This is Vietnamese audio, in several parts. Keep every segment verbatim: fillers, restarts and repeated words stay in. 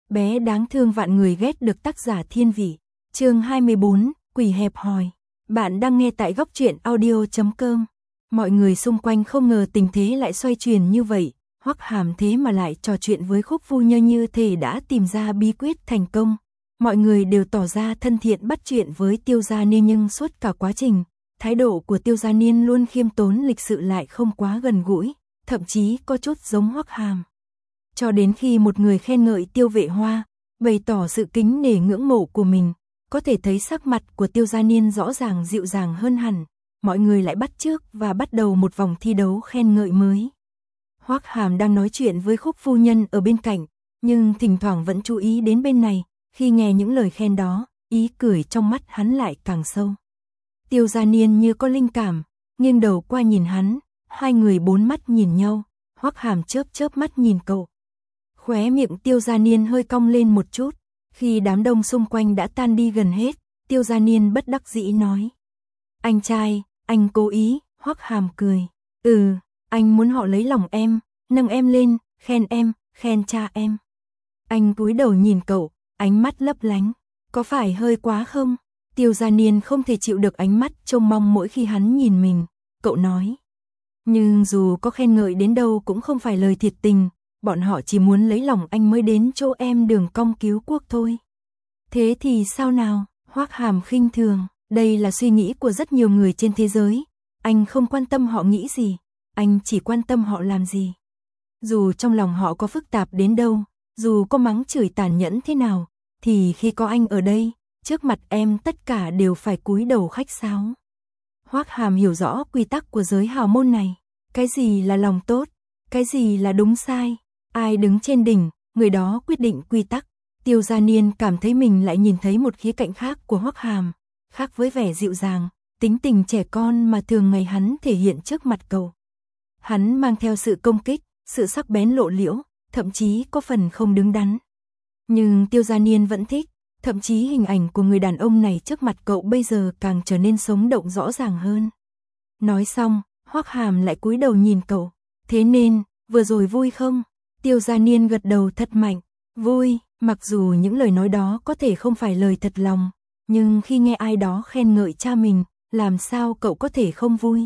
Bé đáng thương vạn người ghét được tác giả Thiên Vị. Chương hai mươi bốn, Quỷ hẹp hòi. Bạn đang nghe tại góc truyện audio chấm com. Mọi người xung quanh không ngờ tình thế lại xoay chuyển như vậy. Hoắc Hàm thế mà lại trò chuyện với Khúc Phu Nhân như thể đã tìm ra bí quyết thành công. Mọi người đều tỏ ra thân thiện bắt chuyện với Tiêu Gia Niên, nhưng suốt cả quá trình, thái độ của Tiêu Gia Niên luôn khiêm tốn lịch sự lại không quá gần gũi, thậm chí có chút giống Hoắc Hàm. Cho đến khi một người khen ngợi Tiêu Vệ Hoa, bày tỏ sự kính nể ngưỡng mộ của mình, có thể thấy sắc mặt của Tiêu Gia Niên rõ ràng dịu dàng hơn hẳn, mọi người lại bắt chước và bắt đầu một vòng thi đấu khen ngợi mới. Hoắc Hàm đang nói chuyện với Khúc Phu Nhân ở bên cạnh, nhưng thỉnh thoảng vẫn chú ý đến bên này, khi nghe những lời khen đó, ý cười trong mắt hắn lại càng sâu. Tiêu Gia Niên như có linh cảm, nghiêng đầu qua nhìn hắn, hai người bốn mắt nhìn nhau, Hoắc Hàm chớp chớp mắt nhìn cậu. Khóe miệng Tiêu Gia Niên hơi cong lên một chút, khi đám đông xung quanh đã tan đi gần hết, Tiêu Gia Niên bất đắc dĩ nói: "Anh trai, anh cố ý." Hoắc Hàm cười: "Ừ, anh muốn họ lấy lòng em, nâng em lên, khen em, khen cha em." Anh cúi đầu nhìn cậu, ánh mắt lấp lánh: "Có phải hơi quá không?" Tiêu Gia Niên không thể chịu được ánh mắt trông mong mỗi khi hắn nhìn mình, cậu nói: "Nhưng dù có khen ngợi đến đâu cũng không phải lời thiệt tình, bọn họ chỉ muốn lấy lòng anh mới đến chỗ em đường cong cứu quốc thôi." "Thế thì sao nào?" Hoắc Hàm khinh thường: "Đây là suy nghĩ của rất nhiều người trên thế giới, anh không quan tâm họ nghĩ gì, anh chỉ quan tâm họ làm gì. Dù trong lòng họ có phức tạp đến đâu, dù có mắng chửi tàn nhẫn thế nào, thì khi có anh ở đây, trước mặt em tất cả đều phải cúi đầu khách sáo." Hoắc Hàm hiểu rõ quy tắc của giới hào môn này, cái gì là lòng tốt, cái gì là đúng sai, ai đứng trên đỉnh, người đó quyết định quy tắc. Tiêu Gia Niên cảm thấy mình lại nhìn thấy một khía cạnh khác của Hoắc Hàm, khác với vẻ dịu dàng, tính tình trẻ con mà thường ngày hắn thể hiện trước mặt cậu. Hắn mang theo sự công kích, sự sắc bén lộ liễu, thậm chí có phần không đứng đắn. Nhưng Tiêu Gia Niên vẫn thích, thậm chí hình ảnh của người đàn ông này trước mặt cậu bây giờ càng trở nên sống động rõ ràng hơn. Nói xong, Hoắc Hàm lại cúi đầu nhìn cậu: "Thế nên, vừa rồi vui không?" Tiêu Gia Niên gật đầu thật mạnh: "Vui." Mặc dù những lời nói đó có thể không phải lời thật lòng, nhưng khi nghe ai đó khen ngợi cha mình, làm sao cậu có thể không vui?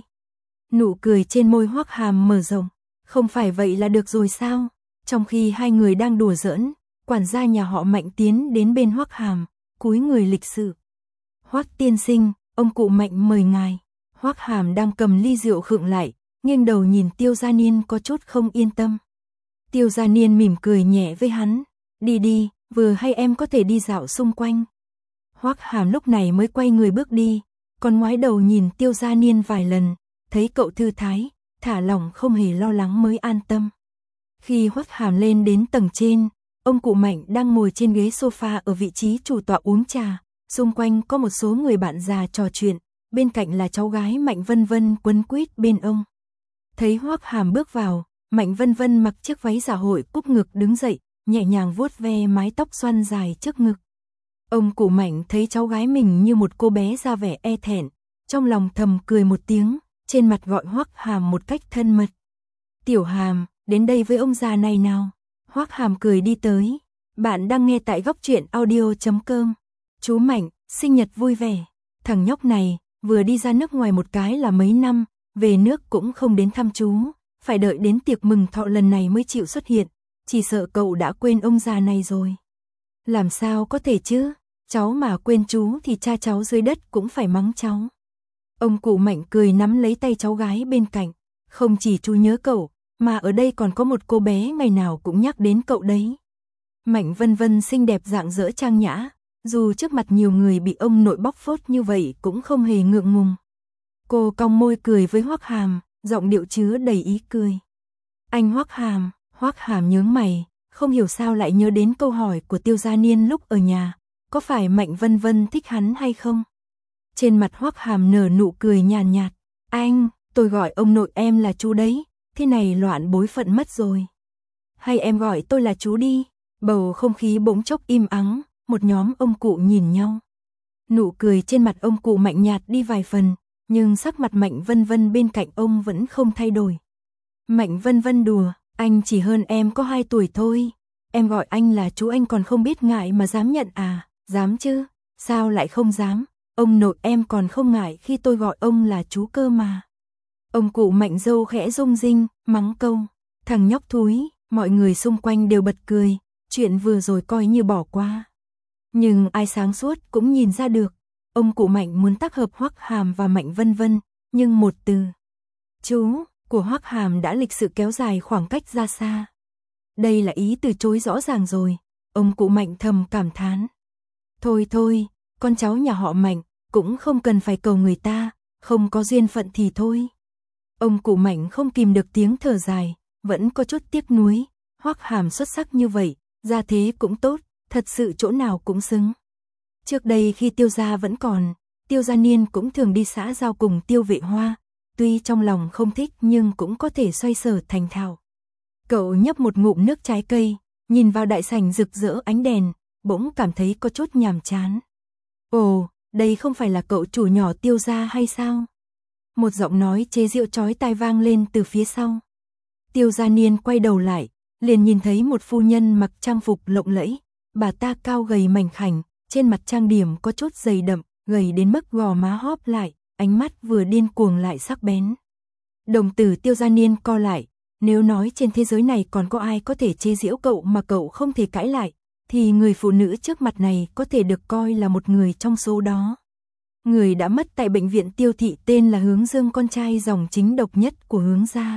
Nụ cười trên môi Hoắc Hàm mở rộng: "Không phải vậy là được rồi sao?" Trong khi hai người đang đùa giỡn, quản gia nhà họ Mạnh tiến đến bên Hoắc Hàm, cúi người lịch sự: "Hoắc tiên sinh, ông cụ Mạnh mời ngài." Hoắc Hàm đang cầm ly rượu khựng lại, nghiêng đầu nhìn Tiêu Gia Niên có chút không yên tâm. Tiêu Gia Niên mỉm cười nhẹ với hắn: "Đi đi, vừa hay em có thể đi dạo xung quanh." Hoắc Hàm lúc này mới quay người bước đi, còn ngoái đầu nhìn Tiêu Gia Niên vài lần, thấy cậu thư thái, thả lỏng không hề lo lắng mới an tâm. Khi Hoắc Hàm lên đến tầng trên, ông cụ Mạnh đang ngồi trên ghế sofa ở vị trí chủ tọa uống trà, xung quanh có một số người bạn già trò chuyện, bên cạnh là cháu gái Mạnh Vân Vân quấn quýt bên ông. Thấy Hoắc Hàm bước vào, Mạnh Vân Vân mặc chiếc váy dạ hội cúp ngực đứng dậy, nhẹ nhàng vuốt ve mái tóc xoăn dài trước ngực. Ông cụ Mạnh thấy cháu gái mình như một cô bé ra vẻ e thẹn, trong lòng thầm cười một tiếng, trên mặt gọi Hoắc Hàm một cách thân mật: "Tiểu Hàm, đến đây với ông già này nào." Hoắc Hàm cười đi tới: "Bạn đang nghe tại góc truyện audio chấm com. Chú Mạnh, sinh nhật vui vẻ." Thằng nhóc này, vừa đi ra nước ngoài một cái là mấy năm, về nước cũng không đến thăm chú, phải đợi đến tiệc mừng thọ lần này mới chịu xuất hiện, chỉ sợ cậu đã quên ông già này rồi. "Làm sao có thể chứ, cháu mà quên chú thì cha cháu dưới đất cũng phải mắng cháu." Ông cụ Mạnh cười nắm lấy tay cháu gái bên cạnh: "Không chỉ chú nhớ cậu, mà ở đây còn có một cô bé ngày nào cũng nhắc đến cậu đấy." Mạnh Vân Vân xinh đẹp rạng rỡ trang nhã, dù trước mặt nhiều người bị ông nội bóc phốt như vậy cũng không hề ngượng ngùng. Cô cong môi cười với Hoắc Hàm, giọng điệu chứa đầy ý cười: "Anh Hoắc Hàm." Hoắc Hàm nhướng mày, không hiểu sao lại nhớ đến câu hỏi của Tiêu Gia Niên lúc ở nhà, có phải Mạnh Vân Vân thích hắn hay không? Trên mặt Hoắc Hàm nở nụ cười nhàn nhạt: "Anh, tôi gọi ông nội em là chú đấy, thế này loạn bối phận mất rồi. Hay em gọi tôi là chú đi." Bầu không khí bỗng chốc im ắng, một nhóm ông cụ nhìn nhau. Nụ cười trên mặt ông cụ Mạnh nhạt đi vài phần, nhưng sắc mặt Mạnh Vân Vân bên cạnh ông vẫn không thay đổi. Mạnh Vân Vân đùa: "Anh chỉ hơn em có hai tuổi thôi." em gọi anh là chú anh còn không biết ngại mà dám nhận à, dám chứ, sao lại không dám, ông nội em còn không ngại khi tôi gọi ông là chú cơ mà. Ông cụ Mạnh Dâu khẽ rung rinh, mắng câu, thằng nhóc thúi, mọi người xung quanh đều bật cười, chuyện vừa rồi coi như bỏ qua. Nhưng ai sáng suốt cũng nhìn ra được, ông cụ Mạnh muốn tác hợp Hoắc Hàm và Mạnh Vân Vân, nhưng một từ chú của Hoắc Hàm đã lịch sự kéo dài khoảng cách ra xa. Đây là ý từ chối rõ ràng rồi, ông cụ Mạnh thầm cảm thán. Thôi thôi, con cháu nhà họ Mạnh, cũng không cần phải cầu người ta, không có duyên phận thì thôi. Ông cụ Mạnh không kìm được tiếng thở dài, vẫn có chút tiếc nuối, Hoắc Hàm xuất sắc như vậy, gia thế cũng tốt, thật sự chỗ nào cũng xứng. Trước đây khi Tiêu gia vẫn còn, Tiêu Gia Niên cũng thường đi xã giao cùng Tiêu Vệ Hoa, tuy trong lòng không thích nhưng cũng có thể xoay sở thành thạo. Cậu nhấp một ngụm nước trái cây, nhìn vào đại sảnh rực rỡ ánh đèn, bỗng cảm thấy có chút nhàm chán. Ồ, đây không phải là cậu chủ nhỏ Tiêu gia hay sao? Một giọng nói chế giễu chói tai vang lên từ phía sau. Tiêu Gia Niên quay đầu lại, liền nhìn thấy một phu nhân mặc trang phục lộng lẫy, bà ta cao gầy mảnh khảnh, trên mặt trang điểm có chút dày đậm, gầy đến mức gò má hóp lại, ánh mắt vừa điên cuồng lại sắc bén. Đồng tử Tiêu Gia Niên co lại, nếu nói trên thế giới này còn có ai có thể chế giễu cậu mà cậu không thể cãi lại, thì người phụ nữ trước mặt này có thể được coi là một người trong số đó. Người đã mất tại bệnh viện Tiêu thị tên là Hướng Dương, con trai dòng chính độc nhất của Hướng gia.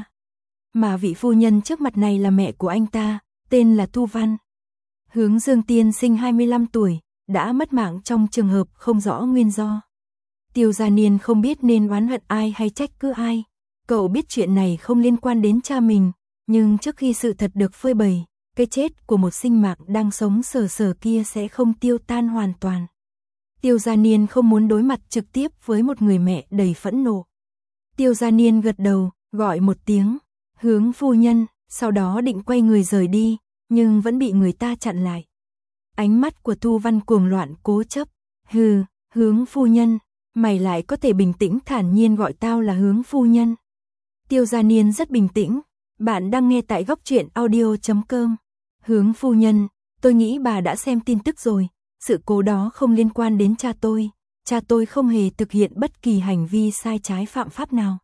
Mà vị phu nhân trước mặt này là mẹ của anh ta, tên là Thu Văn. Hướng Dương tiên sinh hai mươi lăm tuổi, đã mất mạng trong trường hợp không rõ nguyên do. Tiêu Gia Niên không biết nên oán hận ai hay trách cứ ai. Cậu biết chuyện này không liên quan đến cha mình, nhưng trước khi sự thật được phơi bày, cái chết của một sinh mạng đang sống sờ sờ kia sẽ không tiêu tan hoàn toàn. Tiêu Gia Niên không muốn đối mặt trực tiếp với một người mẹ đầy phẫn nộ. Tiêu Gia Niên gật đầu, gọi một tiếng, Hướng phu nhân, sau đó định quay người rời đi, nhưng vẫn bị người ta chặn lại. Ánh mắt của Thu Văn cuồng loạn cố chấp, hừ, Hướng phu nhân, mày lại có thể bình tĩnh thản nhiên gọi tao là Hướng phu nhân. Tiêu Gia Niên rất bình tĩnh, bạn đang nghe tại góc truyện audio chấm com. Hướng phu nhân, tôi nghĩ bà đã xem tin tức rồi, sự cố đó không liên quan đến cha tôi, cha tôi không hề thực hiện bất kỳ hành vi sai trái phạm pháp nào.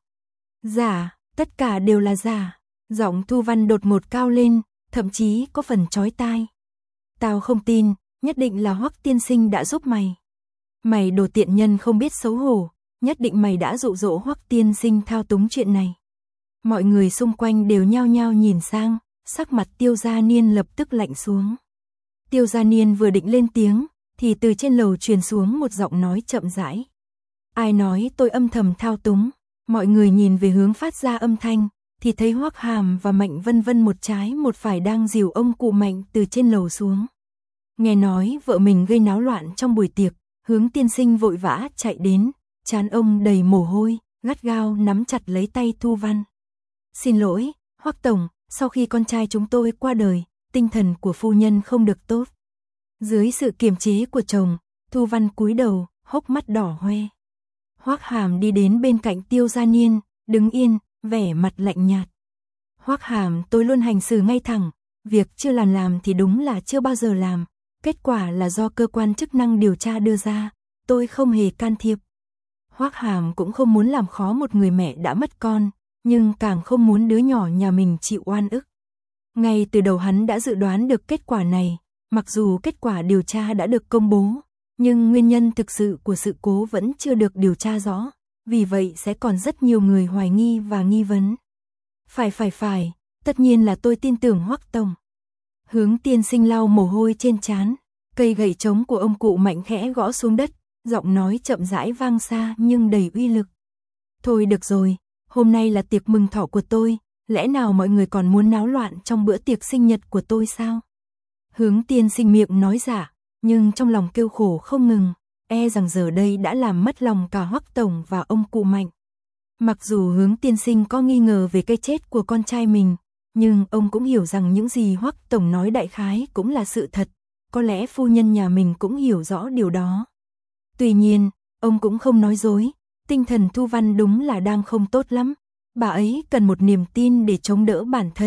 Giả, tất cả đều là giả. Giọng Thu Văn đột ngột cao lên, thậm chí có phần chói tai. Tao không tin, nhất định là Hoắc tiên sinh đã giúp mày. Mày đồ tiện nhân không biết xấu hổ, nhất định mày đã dụ dỗ Hoắc tiên sinh thao túng chuyện này. Mọi người xung quanh đều nhao nhao nhìn sang, sắc mặt Tiêu Gia Niên lập tức lạnh xuống. Tiêu Gia Niên vừa định lên tiếng, thì từ trên lầu truyền xuống một giọng nói chậm rãi. Ai nói tôi âm thầm thao túng? Mọi người nhìn về hướng phát ra âm thanh, thì thấy Hoắc Hàm và Mạnh Vân Vân một trái một phải đang dìu ông cụ Mạnh từ trên lầu xuống. Nghe nói vợ mình gây náo loạn trong buổi tiệc, Hướng tiên sinh vội vã chạy đến, trán ông đầy mồ hôi, gắt gao nắm chặt lấy tay Thu Văn. Xin lỗi, Hoắc tổng, sau khi con trai chúng tôi qua đời, tinh thần của phu nhân không được tốt. Dưới sự kiềm chế của chồng, Thu Văn cúi đầu, hốc mắt đỏ hoe. Hoắc Hàm đi đến bên cạnh Tiêu Gia Niên, đứng yên, vẻ mặt lạnh nhạt. Hoắc Hàm, tôi luôn hành xử ngay thẳng, việc chưa làm làm thì đúng là chưa bao giờ làm, kết quả là do cơ quan chức năng điều tra đưa ra, tôi không hề can thiệp. Hoắc Hàm cũng không muốn làm khó một người mẹ đã mất con, nhưng càng không muốn đứa nhỏ nhà mình chịu oan ức. Ngay từ đầu hắn đã dự đoán được kết quả này, mặc dù kết quả điều tra đã được công bố, nhưng nguyên nhân thực sự của sự cố vẫn chưa được điều tra rõ, vì vậy sẽ còn rất nhiều người hoài nghi và nghi vấn. Phải phải phải, tất nhiên là tôi tin tưởng Hoắc tổng. Hướng tiên sinh lau mồ hôi trên trán, cây gậy trống của ông cụ Mạnh khẽ gõ xuống đất, giọng nói chậm rãi vang xa nhưng đầy uy lực. Thôi được rồi, hôm nay là tiệc mừng thọ của tôi, lẽ nào mọi người còn muốn náo loạn trong bữa tiệc sinh nhật của tôi sao? Hướng tiên sinh miệng nói giả, nhưng trong lòng kêu khổ không ngừng, e rằng giờ đây đã làm mất lòng cả Hoắc tổng và ông cụ Mạnh. Mặc dù Hướng tiên sinh có nghi ngờ về cái chết của con trai mình, nhưng ông cũng hiểu rằng những gì Hoắc tổng nói đại khái cũng là sự thật, có lẽ phu nhân nhà mình cũng hiểu rõ điều đó. Tuy nhiên, ông cũng không nói dối, tinh thần Thu Văn đúng là đang không tốt lắm, bà ấy cần một niềm tin để chống đỡ bản thân,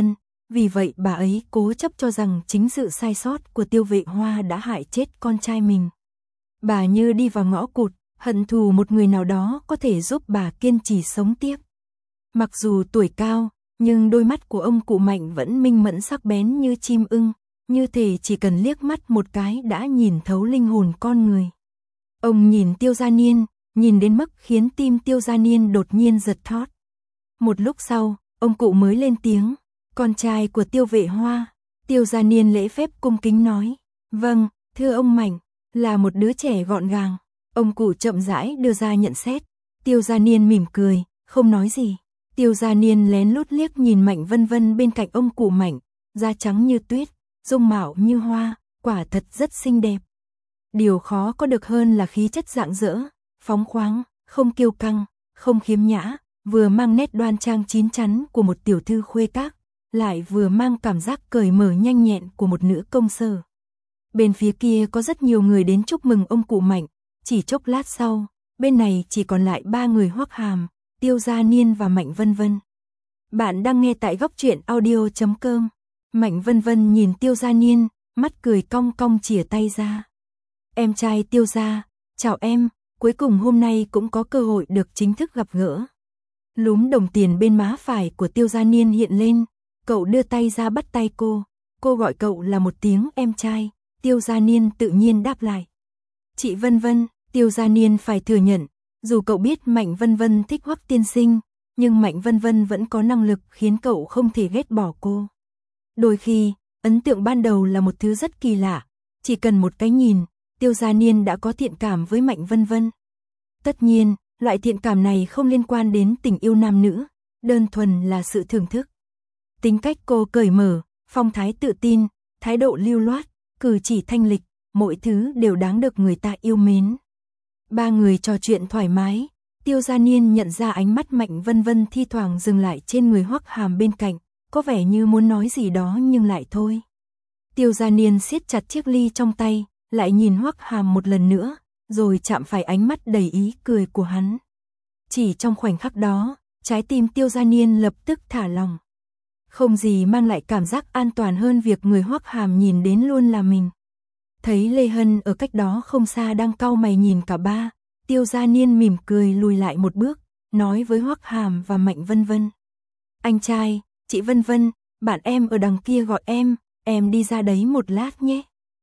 vì vậy bà ấy cố chấp cho rằng chính sự sai sót của Tiêu Vệ Hoa đã hại chết con trai mình. Bà như đi vào ngõ cụt, hận thù một người nào đó có thể giúp bà kiên trì sống tiếp. Mặc dù tuổi cao, nhưng đôi mắt của ông cụ Mạnh vẫn minh mẫn sắc bén như chim ưng, như thể chỉ cần liếc mắt một cái đã nhìn thấu linh hồn con người. Ông nhìn Tiêu Gia Niên, nhìn đến mức khiến tim Tiêu Gia Niên đột nhiên giật thót. Một lúc sau, ông cụ mới lên tiếng, con trai của Tiêu Vệ Hoa. Tiêu Gia Niên lễ phép cung kính nói, vâng, thưa ông Mạnh, là một đứa trẻ gọn gàng. Ông cụ chậm rãi đưa ra nhận xét. Tiêu Gia Niên mỉm cười, không nói gì. Tiêu Gia Niên lén lút liếc nhìn Mạnh Vân Vân bên cạnh ông cụ Mạnh, da trắng như tuyết, dung mạo như hoa, quả thật rất xinh đẹp. Điều khó có được hơn là khí chất rạng rỡ, phóng khoáng, không kiêu căng, không khiếm nhã, vừa mang nét đoan trang chín chắn của một tiểu thư khuê các, lại vừa mang cảm giác cởi mở nhanh nhẹn của một nữ công sở. Bên phía kia có rất nhiều người đến chúc mừng ông cụ Mạnh, chỉ chốc lát sau, bên này chỉ còn lại ba người Hoắc Hàm, Tiêu Gia Niên và Mạnh Vân Vân. Bạn đang nghe tại góc truyện audio chấm com. Mạnh Vân Vân nhìn Tiêu Gia Niên, mắt cười cong cong chìa tay ra. Em trai Tiêu Gia, chào em, cuối cùng hôm nay cũng có cơ hội được chính thức gặp gỡ. Lúm đồng tiền bên má phải của Tiêu Gia Niên hiện lên, cậu đưa tay ra bắt tay cô, cô gọi cậu là một tiếng em trai, Tiêu Gia Niên tự nhiên đáp lại. Chị Vân Vân, Tiêu Gia Niên phải thừa nhận, dù cậu biết Mạnh Vân Vân thích Hoắc tiên sinh, nhưng Mạnh Vân Vân vẫn có năng lực khiến cậu không thể ghét bỏ cô. Đôi khi, ấn tượng ban đầu là một thứ rất kỳ lạ, chỉ cần một cái nhìn, Tiêu Gia Niên đã có thiện cảm với Mạnh Vân Vân. Tất nhiên, loại thiện cảm này không liên quan đến tình yêu nam nữ, đơn thuần là sự thưởng thức. Tính cách cô cởi mở, phong thái tự tin, thái độ lưu loát, cử chỉ thanh lịch, mọi thứ đều đáng được người ta yêu mến. Ba người trò chuyện thoải mái, Tiêu Gia Niên nhận ra ánh mắt Mạnh Vân Vân thi thoảng dừng lại trên người Hoắc Hàm bên cạnh, có vẻ như muốn nói gì đó nhưng lại thôi. Tiêu Gia Niên siết chặt chiếc ly trong tay, lại nhìn Hoắc Hàm một lần nữa, rồi chạm phải ánh mắt đầy ý cười của hắn. Chỉ trong khoảnh khắc đó, trái tim Tiêu Gia Niên lập tức thả lỏng. Không gì mang lại cảm giác an toàn hơn việc người Hoắc Hàm nhìn đến luôn là mình. Thấy Lê Hân ở cách đó không xa đang cau mày nhìn cả ba, Tiêu Gia Niên mỉm cười lùi lại một bước, nói với Hoắc Hàm và Mạnh Vân Vân. Anh trai, chị Vân Vân, bạn em ở đằng kia gọi em, em đi ra đấy một lát nhé.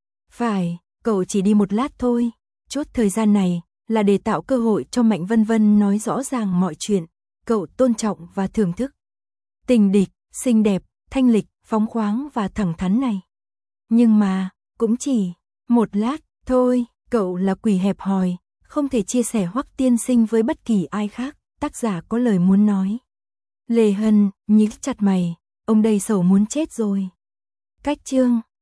Phải, cậu chỉ đi một lát thôi, chốt thời gian này là để tạo cơ hội cho Mạnh Vân Vân nói rõ ràng mọi chuyện, cậu tôn trọng và thưởng thức. Tình địch, xinh đẹp, thanh lịch, phóng khoáng và thẳng thắn này. Nhưng mà, cũng chỉ một lát thôi, cậu là quỷ hẹp hòi, không thể chia sẻ Hoắc tiên sinh với bất kỳ ai khác, tác giả có lời muốn nói. Lê Hân nhíu chặt mày, ông đây sầu muốn chết rồi. Cách chương